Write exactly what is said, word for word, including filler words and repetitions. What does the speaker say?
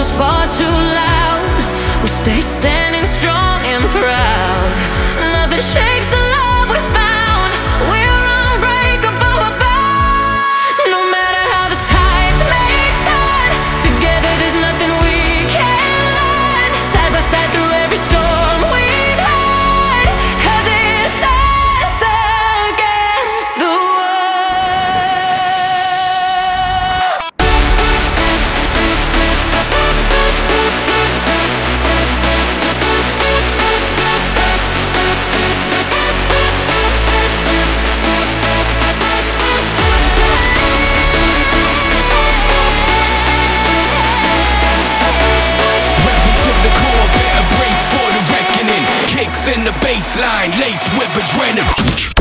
just far too loud. We stay standing strong and proud. Nothing shakes the love we found. We're unbreakable, we're bound. No matter how the tides may turn, together there's nothing we can't learn. Side by side through every storm we've heard. 'Cause it's us against the world. In the baseline, laced with adrenaline.